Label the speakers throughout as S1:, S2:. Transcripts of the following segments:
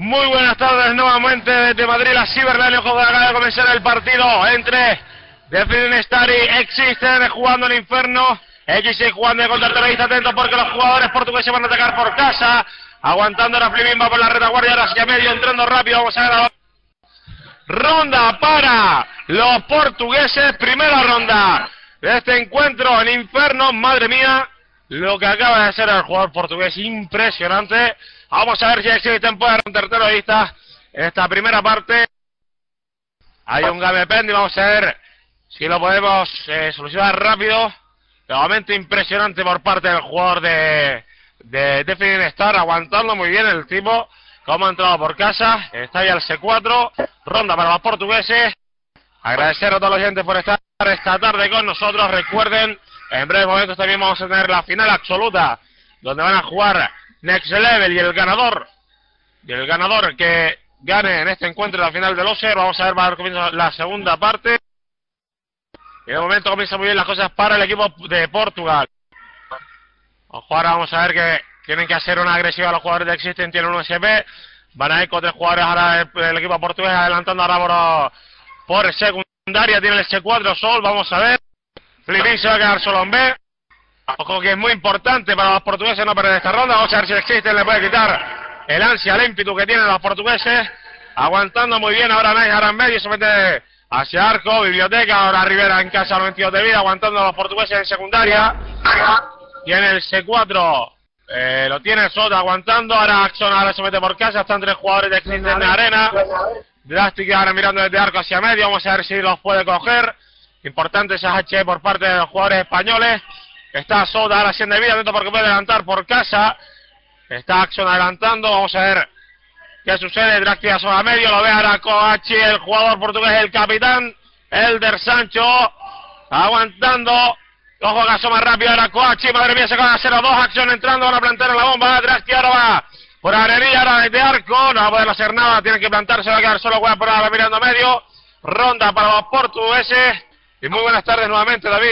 S1: Muy buenas tardes nuevamente desde Madrid, la Ciberlane. Ojo que acaba de comenzar el partido entre The Feeling Star y Existen jugando en Inferno. X6 jugando contra el terrorista, atento porque los jugadores portugueses van a atacar por casa. Aguantando ahora Flipin, va por la retaguardia, ahora hacia medio, entrando rápido. Vamos a ver la ronda para los portugueses. Primera ronda de este encuentro en Inferno. Madre mía, lo que acaba de hacer el jugador portugués, impresionante. Vamos a ver si Existen puede romper terroristas en esta primera parte. Hay un game pending, vamos a ver si lo podemos solucionar rápido. De momento impresionante por parte del jugador de Feeling Star, aguantando muy bien el tipo, como ha entrado por casa. Está ya el C4, ronda para los portugueses. Agradecer a todos los oyentes por estar esta tarde con nosotros. Recuerden, en breves momentos también vamos a tener la final absoluta, donde van a jugar Next Level y el ganador que gane en este encuentro la final del Loser. Vamos a ver, va a dar comienzo la segunda parte. Y de momento comienzan muy bien las cosas para el equipo de Portugal. Ojo, ahora vamos a ver que tienen que hacer una agresiva a los jugadores de Existen. Tienen un SP. Van a ir con 3 jugadores ahora el equipo portugués, adelantando ahora por secundaria. Tiene el C4 Sol. Vamos a ver. Flipin se va a quedar solo en B. Ojo que es muy importante para los portugueses no perder esta ronda. Vamos a ver si Existen le puede quitar el ansia, el ímpetu que tienen los portugueses. Aguantando muy bien ahora Nice ahora en medio. Se mete hacia arco, biblioteca. Ahora Rivera en casa, 92 de vida. Aguantando a los portugueses en secundaria. Tiene el C4. Lo tiene Sota aguantando. Ahora Axon ahora se mete por casa. Están 3 jugadores de Existen en la arena. Drastic ahora mirando desde arco hacia medio. Vamos a ver si los puede coger. Importante esa HE por parte de los jugadores españoles. Está Sota ahora 100 de vida, atento porque puede adelantar por casa. Está Axon adelantando. Vamos a ver qué sucede. Drastic a medio. Lo ve ahora Coachi, el jugador portugués, el capitán Elder Sancho. Aguantando. Ojo que asoma rápido ahora Coachi. Madre mía, se acaba de hacer a 2. Axon entrando. Van a plantar en la bomba. Drastic ahora va por arenilla, ahora desde arco. No va a poder hacer nada. Tienen que plantarse. Va a quedar solo. Juega por ahora mirando medio. Ronda para los portugueses. Y muy buenas tardes nuevamente, David.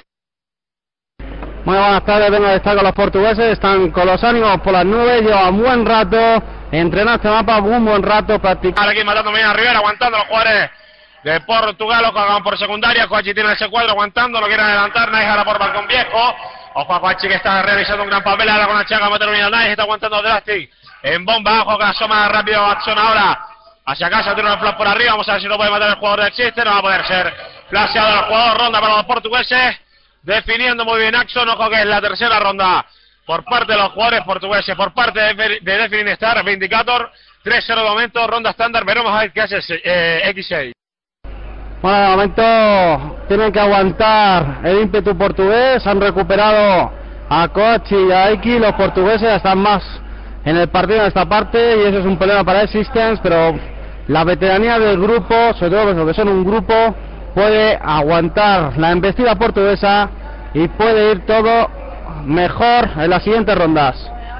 S2: Muy buenas tardes, vengo a estar con los portugueses, están con los ánimos por las nubes, llevan buen rato, entrenando este mapa, un buen rato, practicando.
S1: Ahora aquí matando bien a Rivera, aguantando los jugadores de Portugal, los que por secundaria. Coachi tiene el C4 aguantando, lo quieren adelantar, Nice ahora por balcón viejo. Ojo a Coachi que está realizando un gran papel, ahora con la chaga, meter bien a Nice, está aguantando Drastic en bomba. Ojo que asoma rápido Axon ahora hacia casa, tiene un flash por arriba, vamos a ver si no puede matar el jugador de Existen, no va a poder ser flasheado el jugador. Ronda para los portugueses. Definiendo muy bien Axon, ojo que es la tercera ronda por parte de los jugadores portugueses, por parte de The Feeling Star, Vindicator, 3-0 de momento, ronda estándar, veremos a ver qué hace X6.
S2: Bueno, de momento tienen que aguantar el ímpetu portugués, han recuperado a Coachi y a Iki, los portugueses están más en el partido en esta parte y eso es un problema para Existence, pero la veteranía del grupo, sobre todo porque son un grupo, puede aguantar la embestida portuguesa y puede ir todo mejor en las siguientes rondas.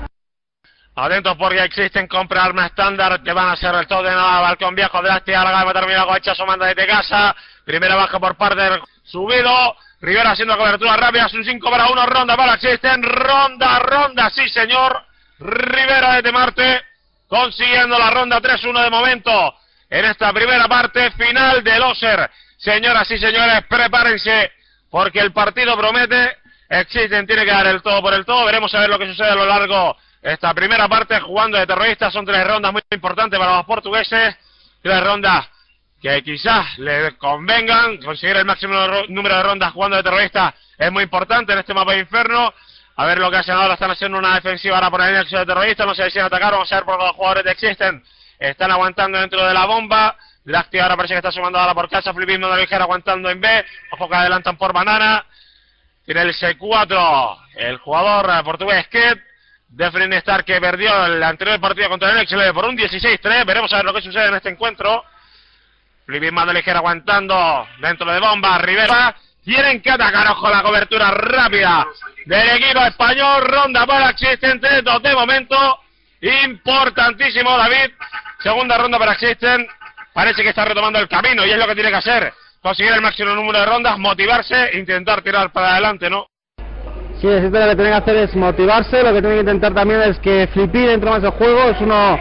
S1: Atentos porque Existen compra arma estándar que van a ser el todo de nada. Balcón viejo, Drastic ahora va a terminar con Hecha asomando desde casa. Primera baja por parte del subido. Rivera haciendo cobertura rápida, es un 5-1, ronda para Existen. Ronda, sí señor. Rivera desde Marte consiguiendo la ronda 3-1 de momento en esta primera parte final de Loser. Señoras y señores, prepárense porque el partido promete. Existen tiene que dar el todo por el todo. Veremos a ver lo que sucede a lo largo de esta primera parte jugando de terroristas. Son 3 rondas muy importantes para los portugueses. 3 rondas que quizás le convengan. Conseguir el máximo número de rondas jugando de terroristas es muy importante en este mapa de Inferno. A ver lo que hacen ahora. Están haciendo una defensiva ahora por el nexo de terroristas. No sé si atacar. Vamos a ver por los jugadores de Existen. Están aguantando dentro de la bomba. Drastic ahora parece que está sumando ahora por casa. Flipin de ligera aguantando en B. Ojo que adelantan por banana. Tiene el C4 el jugador portugués Ket. The Feeling Star que perdió el anterior partido contra el Excel por un 16-3. Veremos a ver lo que sucede en este encuentro. Flipin de ligera aguantando dentro de bomba. Rivera. Tienen que atacar. Ojo la cobertura rápida del equipo español. Ronda para Existente. De momento importantísimo, David. Segunda ronda para Existen. Parece que está retomando el camino y es lo que tiene que hacer. Conseguir el máximo número de rondas, motivarse, intentar tirar para adelante, ¿no?
S2: Sí, lo que tiene que hacer es motivarse. Lo que tiene que intentar también es que Flipin entre más el juego. Es uno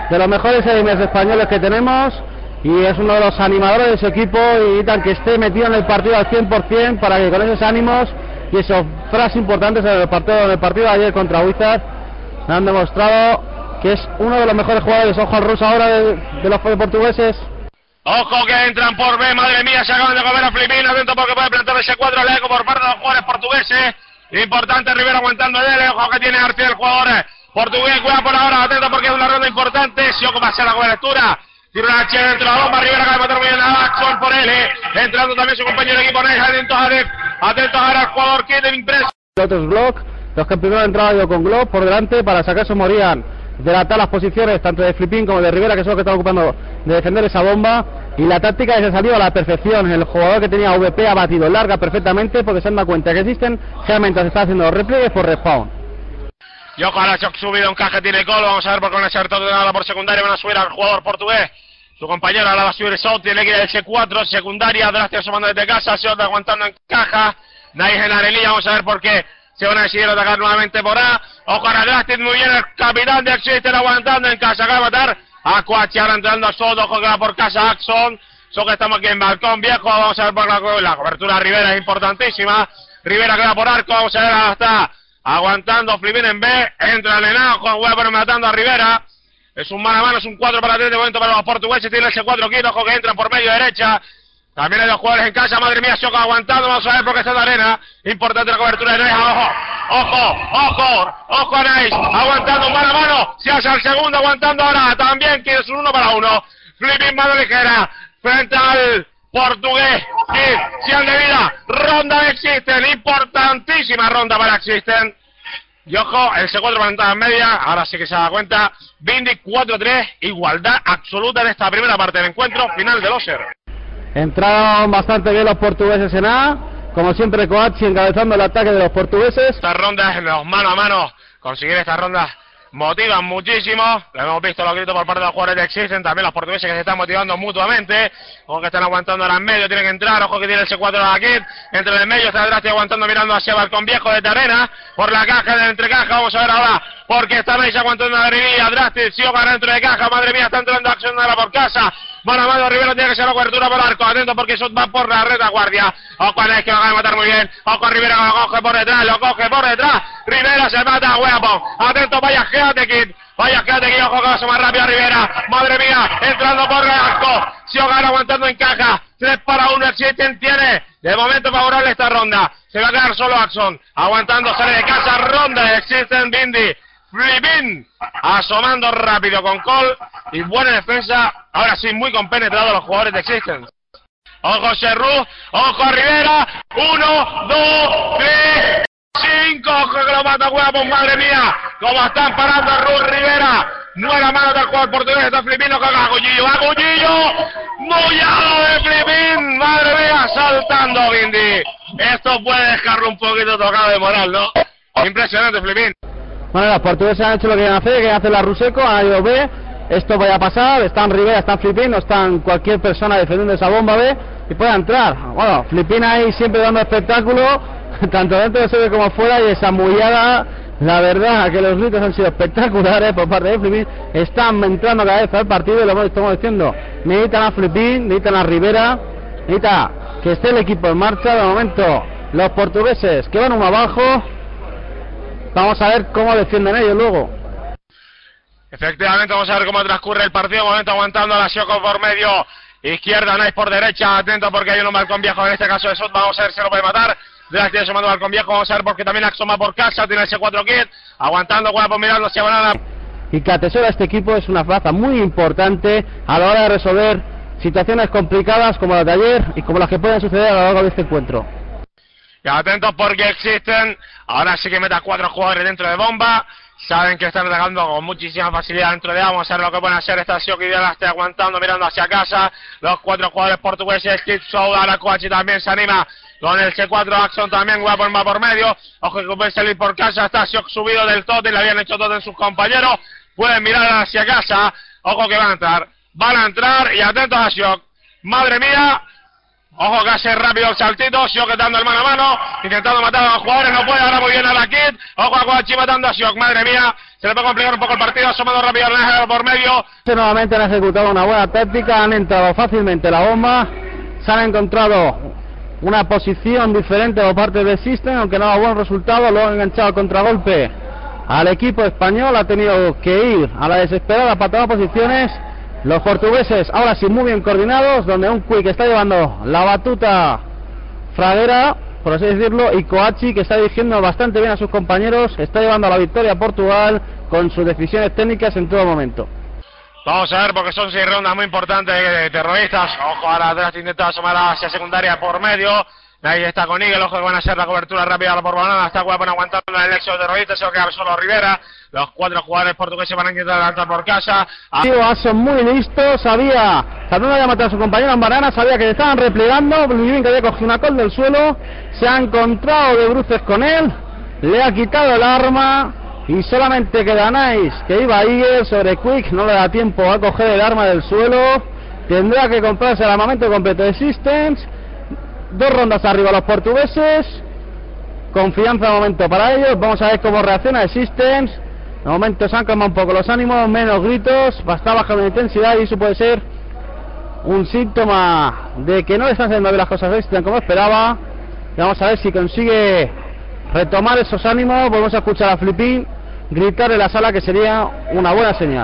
S2: de los mejores animes españoles que tenemos y es uno de los animadores de ese equipo y necesitan que esté metido en el partido al 100% para que con esos ánimos y esas frases importantes en el partido de ayer contra Wizard han demostrado que es uno de los mejores jugadores. Ojo al ruso ahora de los portugueses.
S1: Ojo que entran por B, madre mía, se acaban de comer a Filipina, atento porque puede plantar ese 4 al eco por parte de los jugadores portugueses. Importante Rivera aguantando de él, ojo que tiene arte el jugador portugués, cuida por ahora, atento porque es una ronda importante, si ocupa hacia la cobertura. Tira una H dentro de la bomba, Rivera acaba de matar muy bien a Axon por él, entrando también su compañero de equipo, atentos ahora al jugador Kevin Press.
S2: Otros Glock, los que primero han entrado con Glock por delante para sacar se morían de las posiciones tanto de Flipín como de Rivera, que son los que están ocupando de defender esa bomba, y la táctica se ha salido a la perfección. El jugador que tenía VP ha batido larga perfectamente porque se han dado cuenta que existen, realmente se está haciendo los repliegues por respawn.
S1: Y ojo, ahora shock subido, encaje tiene Colo, vamos a ver por qué no se ha nada por secundaria, van a subir al jugador portugués. Su compañero ahora va a subir Sot, tiene que ir el C4, secundaria, Drasty asomando desde casa, Sot aguantando en caja, Nice en la arelilla, vamos a ver por qué se van a decidir atacar nuevamente por A. Ojo a Drasty, muy bien el capitán de Existen aguantando en casa, acaba de matar a Coachi, ahora entrando a Sot, ojo que va por casa Axon, Sot que estamos aquí en balcón viejo, vamos a ver por la cobertura de Rivera es importantísima, Rivera que va por arco, vamos a ver hasta aguantando Flipín en B, entra el enano con Weber matando a Rivera. Es un mano a mano, es un 4 para 3 de momento para los portugueses, tiene ese 4 kilos, ojo que entran por medio derecha. También hay dos jugadores en casa, madre mía, Shoka aguantando, vamos a ver por qué está en la arena. Importante la cobertura de Nice, ojo a Nice, aguantando un mano a mano, se hace el segundo, aguantando ahora, también quiere un 1 para 1. Flipín mano ligera, frente al portugués, y 100 de vida, ronda de Existen, importantísima ronda para Existen. Y ojo, el C4 para entrada en media, ahora sí que se da cuenta, Bindi 4-3, igualdad absoluta en esta primera parte del encuentro, final del Loser.
S2: Entraron bastante bien los portugueses en A, como siempre Coachi encabezando el ataque de los portugueses.
S1: Estas rondas, los mano a mano, conseguir estas rondas motivan muchísimo, lo hemos visto los gritos por parte de los jugadores de Existen, también los portugueses que se están motivando mutuamente, ojo que están aguantando ahora en medio, tienen que entrar, ojo que tiene el C4 de la Kid, entre el medio está Drasty aguantando mirando hacia Balcón Viejo de arena, por la caja de entrecaja, vamos a ver ahora, porque está Nice aguantando la revilla, Drasty sigue para dentro de caja, madre mía, está entrando acción de la por casa, mano a mano, Rivera tiene que ser la cobertura por arco, atento porque eso va por la retaguardia, ojo a Nice que lo acaba de matar muy bien, ojo a Rivera que lo coge por detrás, Rivera se mata a Weapon, atento, vaya Geatekid, ojo que va a ser más rápido a Rivera, madre mía, entrando por el arco, Siogan aguantando en caja, 3 para 1, Existen tiene, de momento favorable esta ronda, se va a quedar solo Axon, aguantando, sale de casa, ronda de Existen, Bindi, Flipín, asomando rápido con Cole, y buena defensa, ahora sí muy compenetrados los jugadores de Existen. Ojo Serrú, ojo a Rivera, 1, 2, 3, 5, ojo que lo mata Weapon, madre mía, como están parando a Ruth Rivera, no era mano del jugador portugués, está Flipín, lo caga Agullillo, mullado de Flipín, madre mía, saltando Bindi, esto puede dejarlo un poquito tocado de moral, ¿no? Impresionante Flipín.
S2: Bueno, los portugueses han hecho lo que quieren hacer la Ruseco, han ido B, esto vaya a pasar, están Rivera, están Flipín, no están cualquier persona defendiendo esa bomba B, y puede entrar, bueno, Flipín ahí siempre dando espectáculo, tanto dentro de sede como fuera, y esa mullada, la verdad que los gritos han sido espectaculares por parte de Flipín, están entrando cada vez al partido y lo estamos diciendo, necesitan a Flipín, necesitan a Rivera, necesita que esté el equipo en marcha. De momento los portugueses que van uno abajo, vamos a ver cómo defienden ellos luego.
S1: Efectivamente, vamos a ver cómo transcurre el partido, momento aguantando a la Shoko por medio, izquierda, Nice por derecha, atento porque hay un Balcón Viejo, en este caso de Sot, vamos a ver si lo puede matar. Drasty sumando Balcón Viejo, vamos a ver porque también Axon va por casa, tiene ese 4 kit, aguantando, Guapo mirando hacia Banana.
S2: Y que atesora este equipo es una baza muy importante a la hora de resolver situaciones complicadas como las de ayer y como las que pueden suceder a lo largo de este encuentro.
S1: Y atentos porque Existen, ahora sí que meta 4 jugadores dentro de bomba, saben que están atacando con muchísima facilidad dentro de A, vamos a ver lo que pueden hacer, esta Sioki ya está aguantando, mirando hacia casa, los 4 jugadores portugueses, Kid Souda, la Coachi también se anima, con el C4 Axon también, Weapon va por medio, ojo que puede salir por casa, está Siok subido del totem, le habían hecho totem sus compañeros, pueden mirar hacia casa, ojo que van a entrar y atentos a Siok, madre mía, Ojo que hace rápido el saltito, Siok dando el mano a mano, intentando matar a los jugadores, no puede, ahora muy bien a la Kid. Ojo a Koachi matando a Siok, madre mía, se le puede complicar un poco el partido, asomando rápido al Nájera por medio.
S2: Nuevamente han ejecutado una buena táctica, han entrado fácilmente la bomba, se han encontrado una posición diferente por parte de System, aunque no ha dado buen resultado, lo han enganchado al contragolpe al equipo español, ha tenido que ir a la desesperada para tomar posiciones. Los portugueses ahora sí muy bien coordinados, donde un Quick está llevando la batuta fraguera, por así decirlo, y Koachi, que está dirigiendo bastante bien a sus compañeros, está llevando a la victoria a Portugal con sus decisiones técnicas en todo momento.
S1: Vamos a ver, porque son 6 rondas muy importantes de terroristas. Ojo, ahora atrás intenta asomar hacia secundaria por medio. Ahí está con Eagle, ojo que van a hacer la cobertura rápida por Banana. Está Weapon aguantando el éxito de terroristas, se va a quedar solo Rivera. Los 4 jugadores portugueses van a intentar adelantar por casa.
S2: Son muy listos, sabía, tratando de matar a su compañero en Banana, sabía que le estaban replegando, Blue que había cogido una col del suelo, se ha encontrado de bruces con él, le ha quitado el arma y solamente queda Nice, que iba Eagle sobre Quick, no le da tiempo a coger el arma del suelo, tendrá que comprarse el armamento completo de Systems. 2 rondas arriba los portugueses, confianza de momento para ellos, vamos a ver cómo reacciona el Systems. De momento se han calmado un poco los ánimos, menos gritos, está bajando la intensidad y eso puede ser un síntoma de que no le están haciendo bien las cosas a System como esperaba. Y vamos a ver si consigue retomar esos ánimos. Volvemos a escuchar a Flippin gritar en la sala, que sería una buena señal.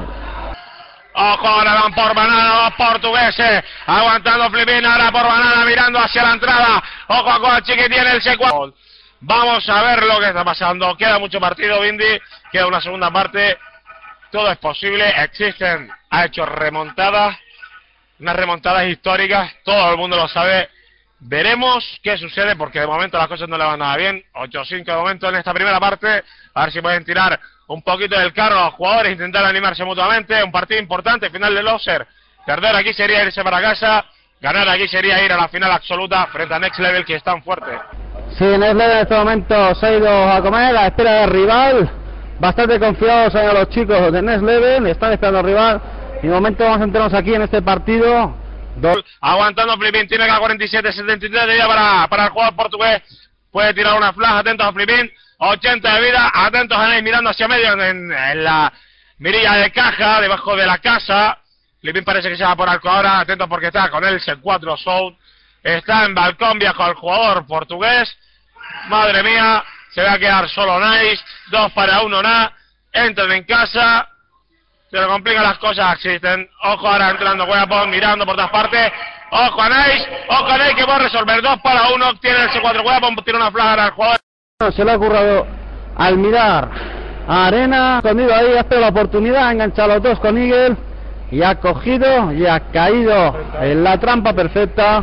S1: Ojo, ahora van por Banana los portugueses, aguantando Flippin, ahora por Banana, mirando hacia la entrada. Ojo a Koachi, que tiene el C4. Vamos a ver lo que está pasando. Queda mucho partido, Bindi, queda una segunda parte. Todo es posible. Existen, ha hecho remontadas, unas remontadas históricas, todo el mundo lo sabe. Veremos qué sucede, porque de momento las cosas no le van nada bien. 8-5 de momento en esta primera parte. A ver si pueden tirar un poquito del carro a los jugadores, intentar animarse mutuamente. Un partido importante, final de loser. Perder aquí sería irse para casa, ganar aquí sería ir a la final absoluta frente a Next Level, que es tan fuerte.
S2: Sí, Next Level en este momento se ha ido a comer a la espera del rival. Bastante confiados en los chicos de Next Level, están esperando al rival. Y de momento vamos a enterarnos aquí en este partido.
S1: Aguantando Flippin, tiene que a 47-73 de vida para el jugador portugués. Puede tirar una flash, atentos a Flippin. 80 de vida, atentos a Ney mirando hacia medio en la mirilla de caja, debajo de la casa. Flippin parece que se va por arco ahora, atentos porque está con él el 4 Soul. Está en balcón viejo el jugador portugués. Madre mía, se va a quedar solo Nice. 2 para 1 entran en casa. Se le complican las cosas, existen. Ojo ahora entrando Weapon, mirando por todas partes. Ojo a Nice, que va a resolver. 2 para 1, tiene el C4 Weapon, tiene una flash al jugador.
S2: Se le ha ocurrido al mirar a Arena, escondido ahí, ha tenido la oportunidad, ha enganchado a los 2 con Eagle y ha cogido y ha caído en la trampa perfecta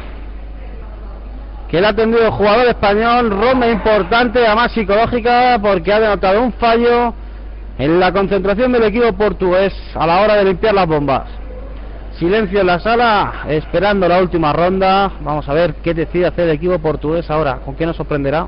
S2: que le ha tendido el jugador español. Ronda importante, además psicológica, porque ha denotado un fallo en la concentración del equipo portugués a la hora de limpiar las bombas. Silencio en la sala, esperando la última ronda. Vamos a ver qué decide hacer el equipo portugués ahora, con qué nos sorprenderá.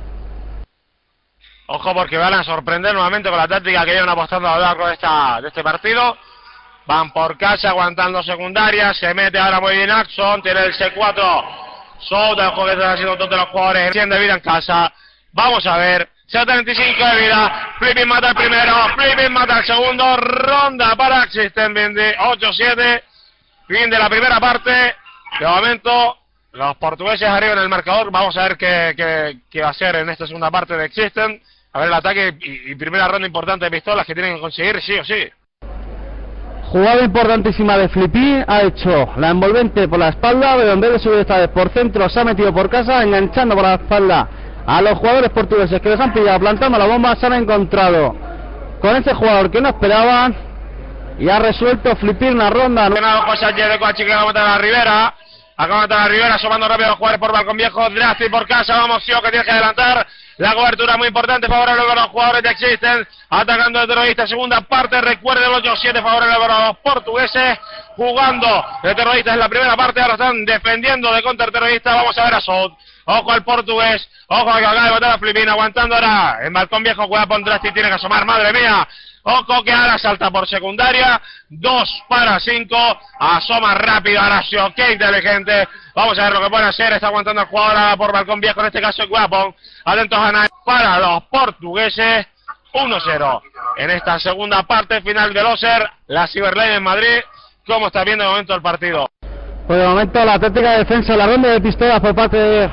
S1: Ojo, porque van a sorprender nuevamente con la táctica que llevan apostando a lo largo de este partido. Van por casa, aguantando secundaria. Se mete ahora muy bien Axon, tiene el C4. Sota, el juego que están haciendo todos los jugadores. 100 de vida en casa. Vamos a ver. 75 de vida. Flippin mata el primero. Flippin mata el segundo. Ronda para System 8-7. Fin de la primera parte. De momento, los portugueses arriba en el marcador. Vamos a ver qué va a hacer en esta segunda parte de System. A ver el ataque y primera ronda importante de pistolas que tienen que conseguir sí o sí.
S2: Jugada importantísima de Flippin, ha hecho la envolvente por la espalda, pero en vez de subir esta vez por centro, se ha metido por casa, enganchando por la espalda a los jugadores portugueses que les han pillado plantando la bomba. Se han encontrado con ese jugador que no esperaban y ha resuelto Flippin una ronda.
S1: De Koachi, que va a matar a Rivera. Acaba de matar a Rivera, asomando rápido a los jugadores por balcón viejo. Drastic por casa, vamos, Sio, que tiene que adelantar. La cobertura muy importante, favorable para los jugadores de Existen. Atacando de terrorista, segunda parte. Recuerden el 8-7, favorable para los portugueses. Jugando de terroristas en la primera parte. Ahora están defendiendo de contraterrorista. Vamos a ver a Soud. Ojo al portugués. Ojo a que acaba de botar a Flippin. Aguantando ahora en balcón viejo. Juega por Drastic, tiene que asomar. Madre mía. Ojo que ahora salta por secundaria. 2 para 5. Asoma rápido Horacio. Qué inteligente. Vamos a ver lo que puede hacer. Está aguantando el jugador ahora por balcón viejo. En este caso es Guapón. Atentos a Nai para los portugueses. 1-0. En esta segunda parte final del Oser. La Ciberline en Madrid. ¿Cómo está viendo de momento el partido?
S2: Pues de momento la táctica de defensa, la ronda de pistolas por parte de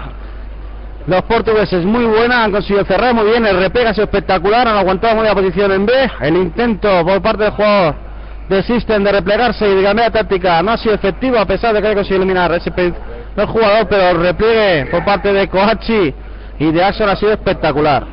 S2: los portugueses muy buena, han conseguido cerrar muy bien, el repliegue ha sido espectacular, han aguantado muy la posición en B, el intento por parte del jugador de System de replegarse y de cambiar táctica no ha sido efectivo a pesar de que haya conseguido eliminar ese el jugador, pero el repliegue por parte de Kohachi y de Axon ha sido espectacular.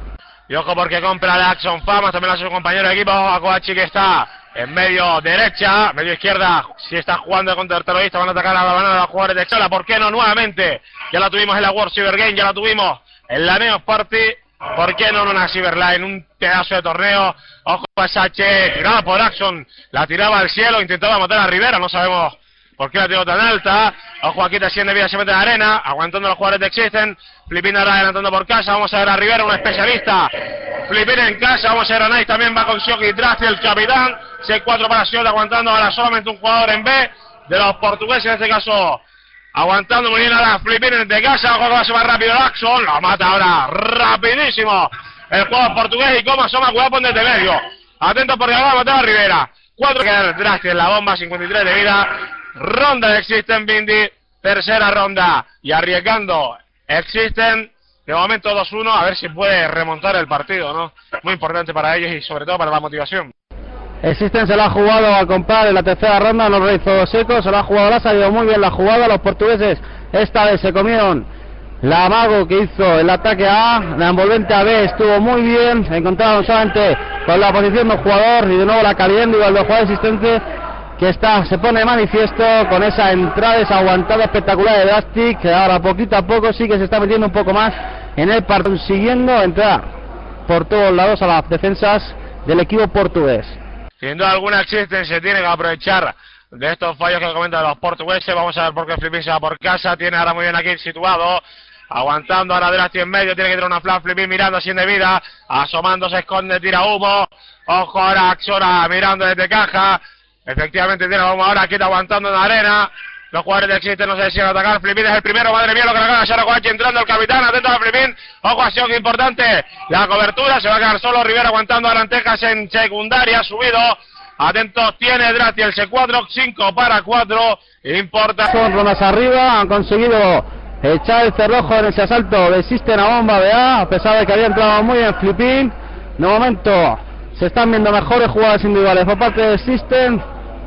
S1: Y ojo porque compra de Axon Famas, también a su compañero de equipo, a Kohachi que está en medio derecha, medio izquierda, si está jugando contra el terrorista, van a atacar a la banana de los jugadores de Chola, ¿por qué no nuevamente? Ya la tuvimos en la World Cyber Game, ya la tuvimos en la Neos Party, ¿por qué no en una Cyberline? Un pedazo de torneo, ojo a Sache, tirada por Axon, la tiraba al cielo, intentaba matar a Rivera, no sabemos por qué la tiró tan alta, ojo aquí te de vida, se mete en la arena, aguantando los jugadores de Existen, Flipín ahora adelantando por casa, vamos a ver a Rivera, un especialista, Flipín en casa, vamos a ver a Nice, también va con Shoki Drasti, el capitán, C4 para Ciudad, aguantando ahora solamente un jugador en B, de los portugueses en este caso, aguantando muy bien ahora Flipín de casa, ojo que va a ser más rápido el Axon, lo mata ahora, rapidísimo, el jugador portugués y cómo asoma Guapón desde medio, atentos porque ahora va a matar a Rivera, 4 que el Drasti en la bomba, 53 de vida, ronda de Existen Bindi, tercera ronda, y arriesgando Existen, de momento 2-1, a ver si puede remontar el partido, ¿no? Muy importante para ellos y sobre todo para la motivación.
S2: Existen se la ha jugado a comprar en la tercera ronda, no lo hizo seco, se la ha jugado, la ha salido muy bien la jugada, los portugueses esta vez se comieron la mago que hizo el ataque A, la envolvente a B estuvo muy bien, se encontraron solamente con la posición del jugador y de nuevo la calidad individual del jugador existente que se pone de manifiesto con esa entrada, esa aguantada espectacular de Drastic, que ahora poquito a poco sí que se está metiendo un poco más en el partido, consiguiendo entrar por todos lados a las defensas del equipo portugués.
S1: Sin duda alguna Existen se tiene que aprovechar de estos fallos que comentan los portugueses. Vamos a ver por qué Flipín se va por casa, tiene ahora muy bien aquí situado, aguantando ahora Drastic en medio, tiene que tirar una flash, Flipín mirando así de vida, asomando, se esconde, tira humo, ojo ahora Axora mirando desde caja. Efectivamente tiene, vamos ahora, quita aguantando en la arena. Los jugadores de Existen no se deciden atacar. Flipín es el primero, madre mía lo que le acaba de hacer a Kohachi entrando el capitán, atento a Flipín. Ojo, ha sido que importante la cobertura, se va a quedar solo Rivera aguantando a Arantejas en secundaria, subido. Atentos, tiene Drasti el C4, 5 para 4, importa.
S2: Son rondas arriba, han conseguido echar el cerrojo en ese asalto de Existen a bomba de a pesar de que había entrado muy bien Flipín. De momento se están viendo mejores jugadas individuales por parte de Existen,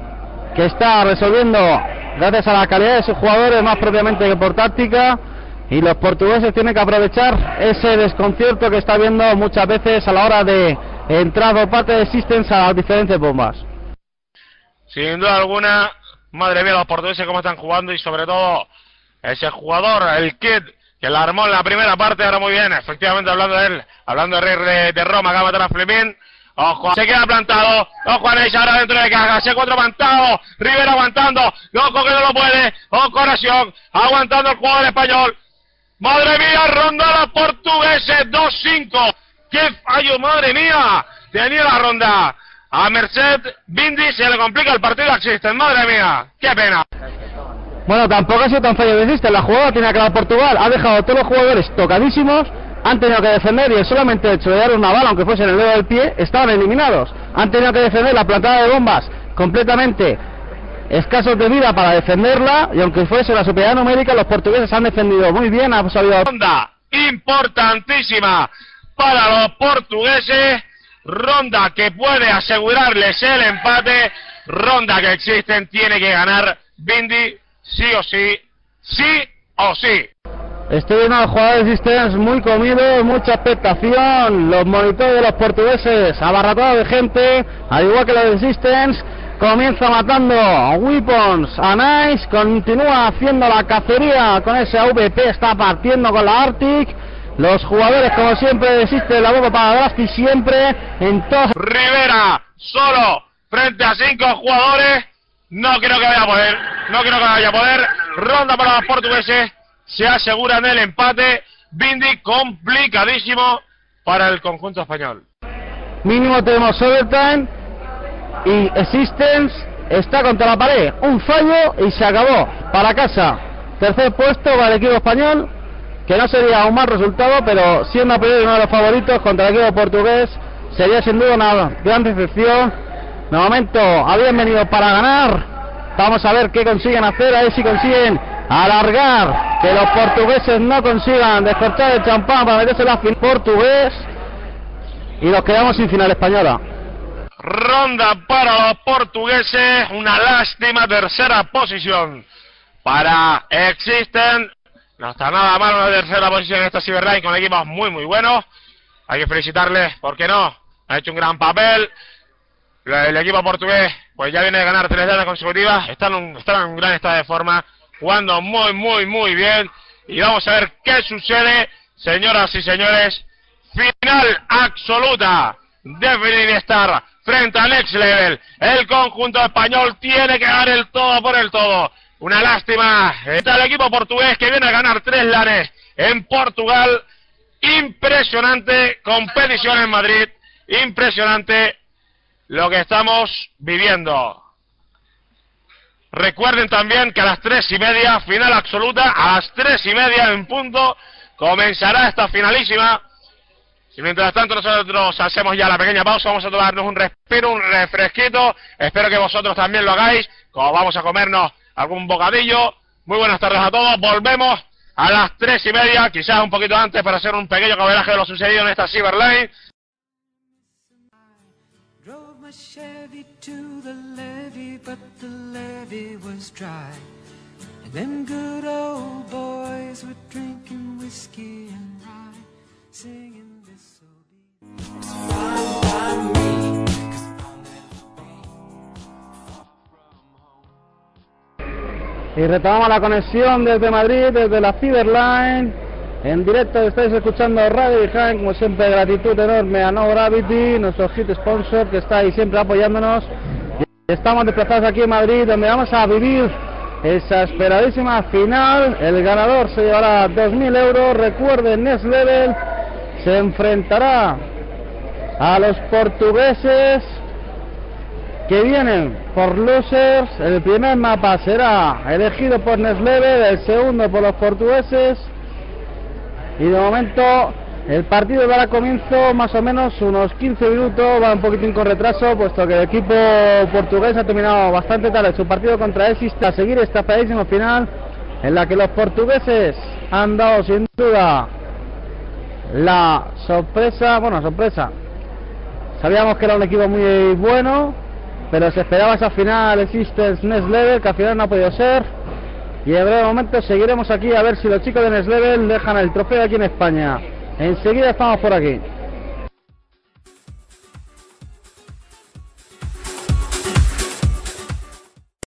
S2: que está resolviendo gracias a la calidad de sus jugadores más propiamente que por táctica, y los portugueses tienen que aprovechar ese desconcierto que está viendo muchas veces a la hora de entrar por parte de Systems a las diferentes bombas.
S1: Sin duda alguna, madre mía los portugueses cómo están jugando, y sobre todo ese jugador, el Kid, que la armó en la primera parte, ahora muy bien, efectivamente hablando de él, hablando de Rey de Roma, acaba de matar a Flipín. Ojo, se queda plantado, ojo a Neis ahora dentro de caja, C4 plantado, Rivera aguantando, ojo que no lo puede, ojo Oración, aguantando el jugador español, madre mía, ronda los portugueses, 2-5, qué fallo, madre mía, tenía la ronda, a Merced, Bindi, se le complica el partido a Existen, madre mía, qué pena.
S2: Bueno, tampoco ha sido tan fallo de Existen, la jugada tiene que acabar Portugal, ha dejado a todos los jugadores tocadísimos, han tenido que defender y solamente hecho de dar una bala, aunque fuese en el dedo del pie, estaban eliminados. Han tenido que defender la plantada de bombas completamente escasos de vida para defenderla, y aunque fuese la superioridad numérica, los portugueses han defendido muy bien, han sabido...
S1: Ronda importantísima para los portugueses, ronda que puede asegurarles el empate, ronda que Existen tiene que ganar Bindi sí o sí, sí o sí.
S2: Estoy viendo a los jugadores de Systems muy comidos, mucha expectación, los monitores de los portugueses abarrotados de gente, al igual que los de Systems. Comienza matando a Weapons, a Nice, continúa haciendo la cacería con ese AVP, está partiendo con la Arctic. Los jugadores, como siempre, Systems, la bomba para Drasti siempre en todos.
S1: Rivera solo frente a 5 jugadores, no creo que vaya a poder, no creo que vaya a poder. Ronda para los portugueses, se aseguran el empate. Bindi complicadísimo para el conjunto español.
S2: mínimo tenemos overtime y Existence está contra la pared, un fallo y se acabó, para casa. Tercer puesto para el equipo español, que no sería un mal resultado, pero siendo a priori uno de los favoritos contra el equipo portugués, sería sin duda una gran decepción. De momento habían venido para ganar, vamos a ver qué consiguen hacer, a ver si consiguen alargar, que los portugueses no consigan descorchar el champán para meterse en la final portugués, y nos quedamos sin final española.
S1: Ronda para los portugueses, una lástima tercera posición para Existen. No está nada mal una tercera posición en esta Cyberline con equipos muy buenos. Hay que felicitarles, ¿por qué no? Ha hecho un gran papel. El equipo portugués pues ya viene de ganar 3 rondas consecutivas. Están en un gran estado de forma, jugando muy bien. Y vamos a ver qué sucede, señoras y señores. Final absoluta de Fighting Star frente a Next Level. El conjunto español tiene que dar el todo por el todo. Una lástima. Está el equipo portugués que viene a ganar 3 lanes en Portugal. Impresionante competición en Madrid. Impresionante lo que estamos viviendo. Recuerden también que a las 3:30, final absoluta, a las 3:30 en punto, comenzará esta finalísima. Y mientras tanto nosotros hacemos ya la pequeña pausa, vamos a tomarnos un respiro, un refresquito. Espero que vosotros también lo hagáis, como vamos a comernos algún bocadillo. Muy buenas tardes a todos, volvemos a las 3:30, quizás un poquito antes, para hacer un pequeño cabelaje de lo sucedido en esta Cyberline.
S3: Drove my Chevy to the levee, but the levee was dry. And them good old boys were drinking whiskey and rye, singing this will be.
S2: Y retomamos la conexión desde Madrid, desde la Cyberline. En directo estáis escuchando Radio Behind, como siempre gratitud enorme a No Gravity, nuestro hit sponsor que está ahí siempre apoyándonos. Y estamos desplazados aquí en Madrid, donde vamos a vivir esa esperadísima final. El ganador se llevará 2.000 euros. Recuerden, Next Level se enfrentará a los portugueses que vienen por losers. El primer mapa será elegido por Next Level, el segundo por los portugueses. Y de momento el partido dará comienzo más o menos unos 15 minutos, va un poquitín con retraso, puesto que el equipo portugués ha terminado bastante tarde su partido contra Existe, a seguir esta pedísima final en la que los portugueses han dado sin duda la sorpresa. Sabíamos que era un equipo muy bueno, pero se esperaba esa final Existence Next Level, que al final no ha podido ser. Y en breve momento seguiremos aquí a ver si los chicos de Next Level dejan el trofeo aquí en España. Enseguida estamos por aquí.